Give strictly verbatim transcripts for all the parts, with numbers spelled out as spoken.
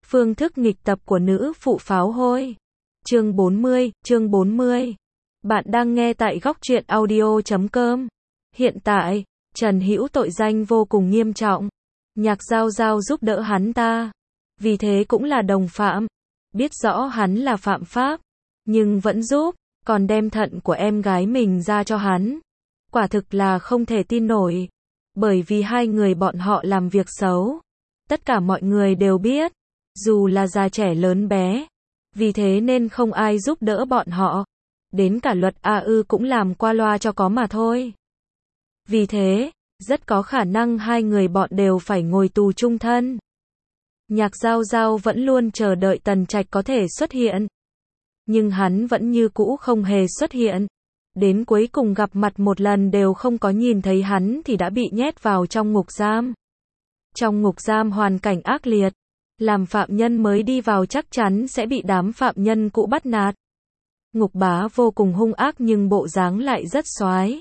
Phương thức nghịch tập của nữ phụ pháo hôi. Chương bốn mươi, chương bốn mươi. Bạn đang nghe tại góc truyện audio chấm com. Hiện tại, Trần Hữu tội danh vô cùng nghiêm trọng. Nhạc Giao Giao giúp đỡ hắn ta. Vì thế cũng là đồng phạm. Biết rõ hắn là phạm pháp, nhưng vẫn giúp, còn đem thận của em gái mình ra cho hắn. Quả thực là không thể tin nổi. Bởi vì hai người bọn họ làm việc xấu. Tất cả mọi người đều biết. Dù là già trẻ lớn bé. Vì thế nên không ai giúp đỡ bọn họ. Đến cả luật A ư cũng làm qua loa cho có mà thôi. Vì thế, rất có khả năng hai người bọn đều phải ngồi tù chung thân. Nhạc Giao Giao vẫn luôn chờ đợi Tần Trạch có thể xuất hiện. Nhưng hắn vẫn như cũ không hề xuất hiện. Đến cuối cùng gặp mặt một lần đều không có nhìn thấy hắn thì đã bị nhét vào trong ngục giam. Trong ngục giam hoàn cảnh ác liệt. Làm phạm nhân mới đi vào chắc chắn sẽ bị đám phạm nhân cũ bắt nạt. Ngục bá vô cùng hung ác nhưng bộ dáng lại rất xoái.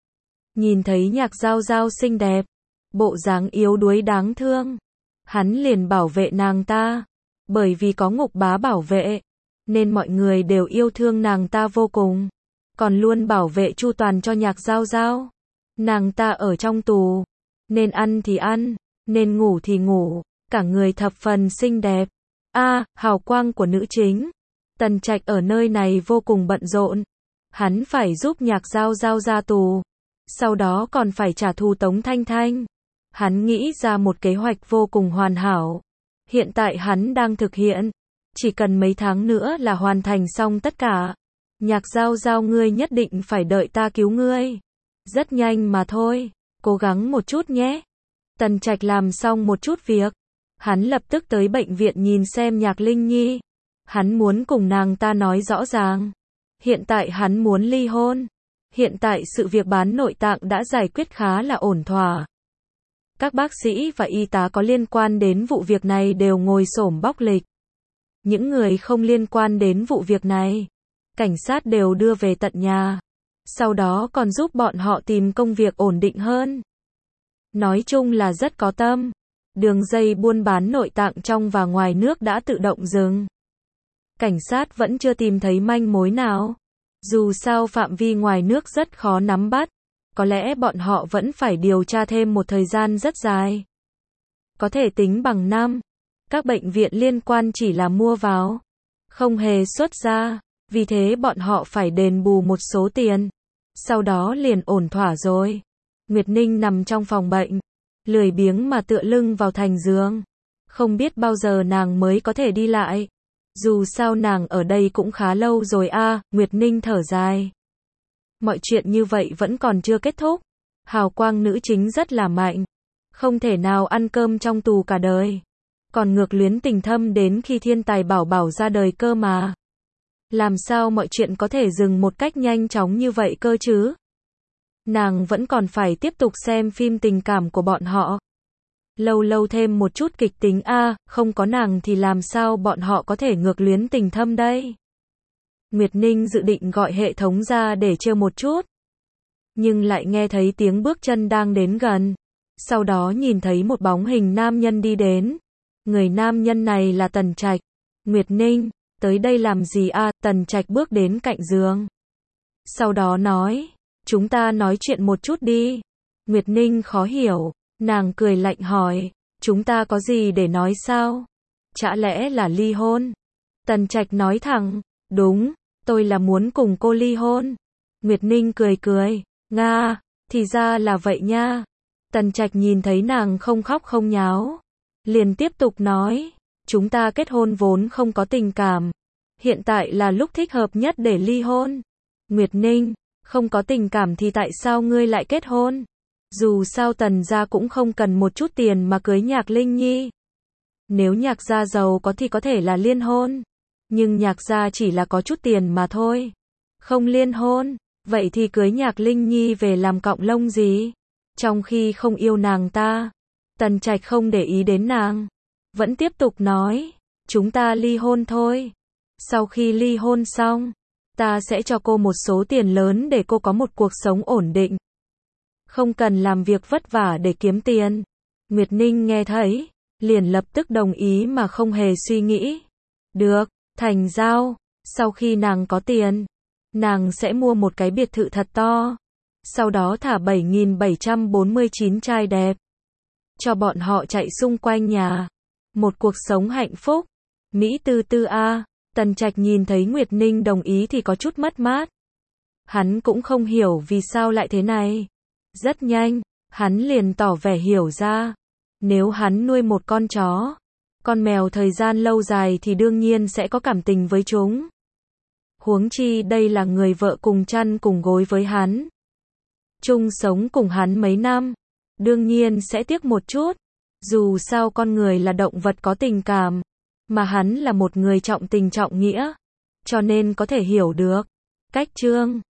Nhìn thấy Nhạc Giao Giao xinh đẹp, bộ dáng yếu đuối đáng thương, hắn liền bảo vệ nàng ta. Bởi vì có ngục bá bảo vệ, nên mọi người đều yêu thương nàng ta vô cùng. Còn luôn bảo vệ chu toàn cho Nhạc Giao Giao. Nàng ta ở trong tù, nên ăn thì ăn, nên ngủ thì ngủ, cả người thập phần xinh đẹp. A, à, hào quang của nữ chính. Tần Trạch ở nơi này vô cùng bận rộn. Hắn phải giúp Nhạc Giao Giao ra tù. Sau đó còn phải trả thù Tống Thanh Thanh. Hắn nghĩ ra một kế hoạch vô cùng hoàn hảo. Hiện tại hắn đang thực hiện. Chỉ cần mấy tháng nữa là hoàn thành xong tất cả. Nhạc Giao Giao ngươi nhất định phải đợi ta cứu ngươi. Rất nhanh mà thôi. Cố gắng một chút nhé. Tần Trạch làm xong một chút việc. Hắn lập tức tới bệnh viện nhìn xem Nhạc Linh Nhi. Hắn muốn cùng nàng ta nói rõ ràng. Hiện tại hắn muốn ly hôn. Hiện tại sự việc bán nội tạng đã giải quyết khá là ổn thỏa. Các bác sĩ và y tá có liên quan đến vụ việc này đều ngồi xổm bóc lịch. Những người không liên quan đến vụ việc này, cảnh sát đều đưa về tận nhà. Sau đó còn giúp bọn họ tìm công việc ổn định hơn. Nói chung là rất có tâm. Đường dây buôn bán nội tạng trong và ngoài nước đã tự động dừng. Cảnh sát vẫn chưa tìm thấy manh mối nào. Dù sao phạm vi ngoài nước rất khó nắm bắt. Có lẽ bọn họ vẫn phải điều tra thêm một thời gian rất dài. Có thể tính bằng năm. Các bệnh viện liên quan chỉ là mua vào, không hề xuất ra. Vì thế bọn họ phải đền bù một số tiền. Sau đó liền ổn thỏa rồi. Nguyệt Ninh nằm trong phòng bệnh, lười biếng mà tựa lưng vào thành giường. Không biết bao giờ nàng mới có thể đi lại. Dù sao nàng ở đây cũng khá lâu rồi a, à, Nguyệt Ninh thở dài. Mọi chuyện như vậy vẫn còn chưa kết thúc. Hào quang nữ chính rất là mạnh. Không thể nào ăn cơm trong tù cả đời. Còn ngược luyến tình thâm đến khi thiên tài bảo bảo ra đời cơ mà. Làm sao mọi chuyện có thể dừng một cách nhanh chóng như vậy cơ chứ? Nàng vẫn còn phải tiếp tục xem phim tình cảm của bọn họ. Lâu lâu thêm một chút kịch tính a, à, không có nàng thì làm sao bọn họ có thể ngược luyến tình thâm đây? Nguyệt Ninh dự định gọi hệ thống ra để trêu một chút. Nhưng lại nghe thấy tiếng bước chân đang đến gần. Sau đó nhìn thấy một bóng hình nam nhân đi đến. Người nam nhân này là Tần Trạch. Nguyệt Ninh, tới đây làm gì a? À? Tần Trạch bước đến cạnh giường. Sau đó nói, chúng ta nói chuyện một chút đi. Nguyệt Ninh khó hiểu. Nàng cười lạnh hỏi, chúng ta có gì để nói sao? Chả lẽ là ly hôn? Tần Trạch nói thẳng, đúng, tôi là muốn cùng cô ly hôn. Nguyệt Ninh cười cười, nga, thì ra là vậy nha. Tần Trạch nhìn thấy nàng không khóc không nháo, liền tiếp tục nói, chúng ta kết hôn vốn không có tình cảm. Hiện tại là lúc thích hợp nhất để ly hôn. Nguyệt Ninh, không có tình cảm thì tại sao ngươi lại kết hôn? Dù sao Tần gia cũng không cần một chút tiền mà cưới Nhạc Linh Nhi. Nếu Nhạc gia giàu có thì có thể là liên hôn. Nhưng Nhạc gia chỉ là có chút tiền mà thôi. Không liên hôn, vậy thì cưới Nhạc Linh Nhi về làm cọng lông gì? Trong khi không yêu nàng ta, Tần Trạch không để ý đến nàng. Vẫn tiếp tục nói, chúng ta ly hôn thôi. Sau khi ly hôn xong, ta sẽ cho cô một số tiền lớn để cô có một cuộc sống ổn định. Không cần làm việc vất vả để kiếm tiền. Nguyệt Ninh nghe thấy, liền lập tức đồng ý mà không hề suy nghĩ. Được, thành giao, sau khi nàng có tiền, nàng sẽ mua một cái biệt thự thật to, sau đó thả bảy nghìn bảy trăm bốn mươi chín trai đẹp, cho bọn họ chạy xung quanh nhà. Một cuộc sống hạnh phúc. Mỹ tư tư a. Tần Trạch nhìn thấy Nguyệt Ninh đồng ý thì có chút mất mát. Hắn cũng không hiểu vì sao lại thế này. Rất nhanh, hắn liền tỏ vẻ hiểu ra. Nếu hắn nuôi một con chó, con mèo thời gian lâu dài thì đương nhiên sẽ có cảm tình với chúng. Huống chi đây là người vợ cùng chăn cùng gối với hắn, chung sống cùng hắn mấy năm, đương nhiên sẽ tiếc một chút. Dù sao con người là động vật có tình cảm, mà hắn là một người trọng tình trọng nghĩa, cho nên có thể hiểu được. Cách chương